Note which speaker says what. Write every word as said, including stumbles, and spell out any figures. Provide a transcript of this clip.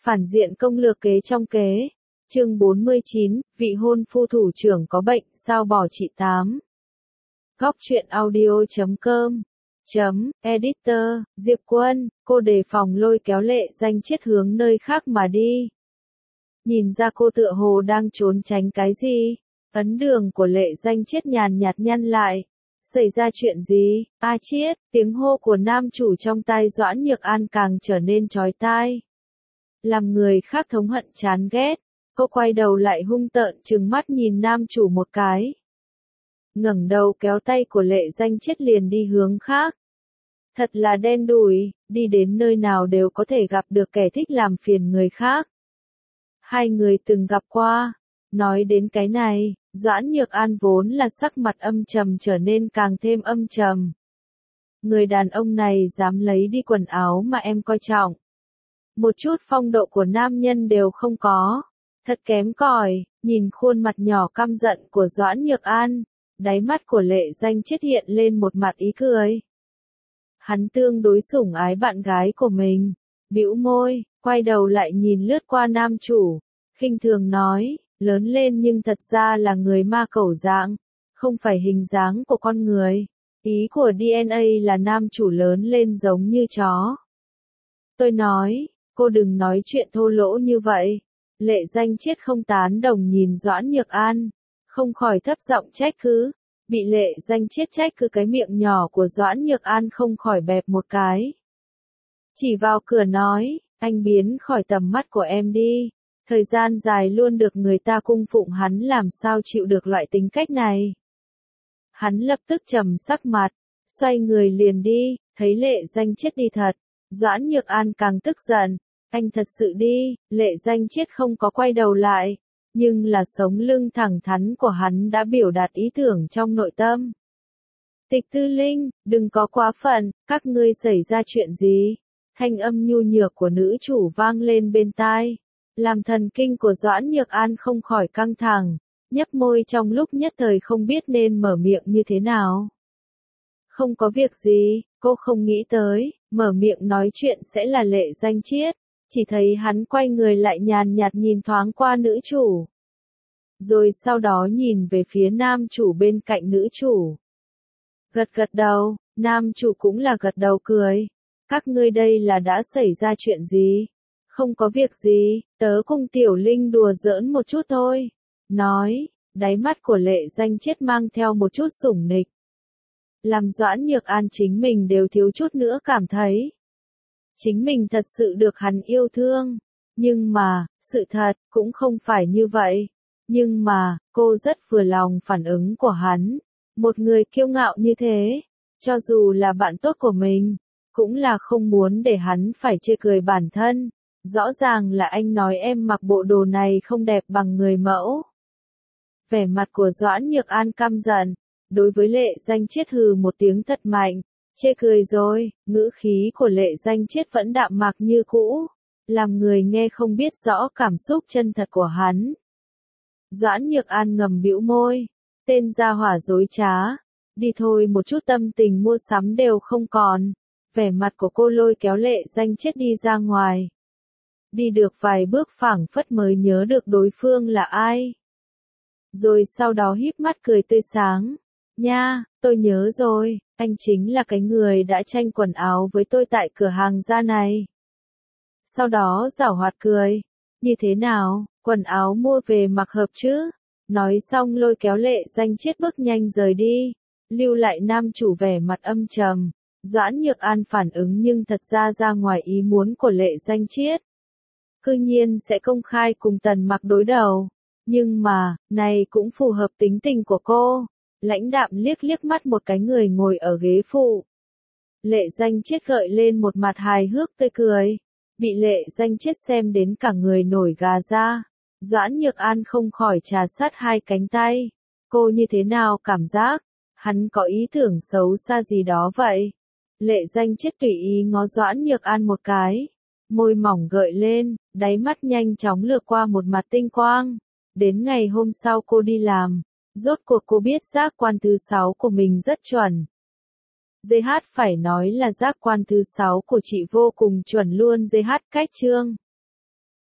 Speaker 1: Phản diện công lược kế trong kế. Chương bốn mươi chín, vị hôn phu thủ trưởng có bệnh, sao bỏ chị tám. Góc truyện audio chấm com chấm editor, Diệp Quân, cô đề phòng lôi kéo Lệ Danh Chiết hướng nơi khác mà đi. Nhìn ra cô tựa hồ đang trốn tránh cái gì, ấn đường của Lệ Danh Chiết nhàn nhạt nhăn lại. Xảy ra chuyện gì? A Chiết, tiếng hô của nam chủ trong tai Doãn Nhược An càng trở nên chói tai. Làm người khác thống hận chán ghét, cô quay đầu lại hung tợn trừng mắt nhìn nam chủ một cái. Ngẩng đầu kéo tay của Lệ Danh Chiết liền đi hướng khác. Thật là đen đủi, đi đến nơi nào đều có thể gặp được kẻ thích làm phiền người khác. Hai người từng gặp qua. Nói đến cái này, Doãn Nhược An vốn là sắc mặt âm trầm trở nên càng thêm âm trầm. Người đàn ông này dám lấy đi quần áo mà em coi trọng. Một chút phong độ của nam nhân đều không có. Thật kém cỏi, nhìn khuôn mặt nhỏ căm giận của Doãn Nhược An, đáy mắt của Lệ Danh Chiết hiện lên một mặt ý cười. Hắn tương đối sủng ái bạn gái của mình, bĩu môi, quay đầu lại nhìn lướt qua nam chủ, khinh thường nói, lớn lên nhưng thật ra là người ma cẩu dạng, không phải hình dáng của con người. Ý của đê en a là nam chủ lớn lên giống như chó. Tôi nói, cô đừng nói chuyện thô lỗ như vậy. Lệ Danh Chiết không tán đồng nhìn Doãn Nhược An, không khỏi thấp giọng trách cứ. Bị Lệ Danh Chiết trách cứ cái miệng nhỏ của Doãn Nhược An không khỏi bẹp một cái. Chỉ vào cửa nói, anh biến khỏi tầm mắt của em đi. Thời gian dài luôn được người ta cung phụng hắn làm sao chịu được loại tính cách này. Hắn lập tức trầm sắc mặt, xoay người liền đi, thấy Lệ Danh Chiết đi thật. Doãn Nhược An càng tức giận, anh thật sự đi. Lệ Danh Chiết không có quay đầu lại, nhưng là sống lưng thẳng thắn của hắn đã biểu đạt ý tưởng trong nội tâm. Tịch Tư Linh, đừng có quá phận, các ngươi xảy ra chuyện gì? Thanh âm nhu nhược của nữ chủ vang lên bên tai, làm thần kinh của Doãn Nhược An không khỏi căng thẳng, nhếch môi trong lúc nhất thời không biết nên mở miệng như thế nào. Không có việc gì, cô không nghĩ tới, mở miệng nói chuyện sẽ là Lệ Danh Chiết, chỉ thấy hắn quay người lại nhàn nhạt nhìn thoáng qua nữ chủ. Rồi sau đó nhìn về phía nam chủ bên cạnh nữ chủ. Gật gật đầu, nam chủ cũng là gật đầu cười. Các ngươi đây là đã xảy ra chuyện gì? Không có việc gì, tớ cùng Tiểu Linh đùa giỡn một chút thôi. Nói, đáy mắt của Lệ Danh Chiết mang theo một chút sủng nịch. Làm Doãn Nhược An chính mình đều thiếu chút nữa cảm thấy. Chính mình thật sự được hắn yêu thương. Nhưng mà, sự thật, cũng không phải như vậy. Nhưng mà, cô rất vừa lòng phản ứng của hắn. Một người kiêu ngạo như thế, cho dù là bạn tốt của mình, cũng là không muốn để hắn phải chê cười bản thân. Rõ ràng là anh nói em mặc bộ đồ này không đẹp bằng người mẫu. Vẻ mặt của Doãn Nhược An căm giận, đối với Lệ Danh Chiết hừ một tiếng thật mạnh, chê cười rồi. Ngữ khí của Lệ Danh Chiết vẫn đạm mạc như cũ, làm người nghe không biết rõ cảm xúc chân thật của hắn. Doãn Nhược An ngầm bĩu môi, tên gia hỏa dối trá, đi thôi, một chút tâm tình mua sắm đều không còn. Vẻ mặt của cô lôi kéo Lệ Danh Chiết đi ra ngoài. Đi được vài bước phảng phất mới nhớ được đối phương là ai. Rồi sau đó híp mắt cười tươi sáng. Nha, tôi nhớ rồi, anh chính là cái người đã tranh quần áo với tôi tại cửa hàng da này. Sau đó giảo hoạt cười. Như thế nào, quần áo mua về mặc hợp chứ? Nói xong lôi kéo Lệ Danh Chiết bước nhanh rời đi, lưu lại nam chủ vẻ mặt âm trầm. Doãn Nhược An phản ứng nhưng thật ra ra ngoài ý muốn của Lệ Danh Chiết. Cư nhiên sẽ công khai cùng Tần Mặc đối đầu. Nhưng mà, này cũng phù hợp tính tình của cô. Lãnh đạm liếc liếc mắt một cái người ngồi ở ghế phụ. Lệ Danh Chiết gợi lên một mặt hài hước tươi cười. Bị Lệ Danh Chiết xem đến cả người nổi gà ra. Doãn Nhược An không khỏi trà sát hai cánh tay. Cô như thế nào cảm giác? Hắn có ý tưởng xấu xa gì đó vậy? Lệ Danh Chiết tùy ý ngó Doãn Nhược An một cái. Môi mỏng gợi lên, đáy mắt nhanh chóng lướt qua một mặt tinh quang. Đến ngày hôm sau cô đi làm. Rốt cuộc cô biết giác quan thứ sáu của mình rất chuẩn. giê hát phải nói là giác quan thứ sáu của chị vô cùng chuẩn luôn. giê hát cách chương.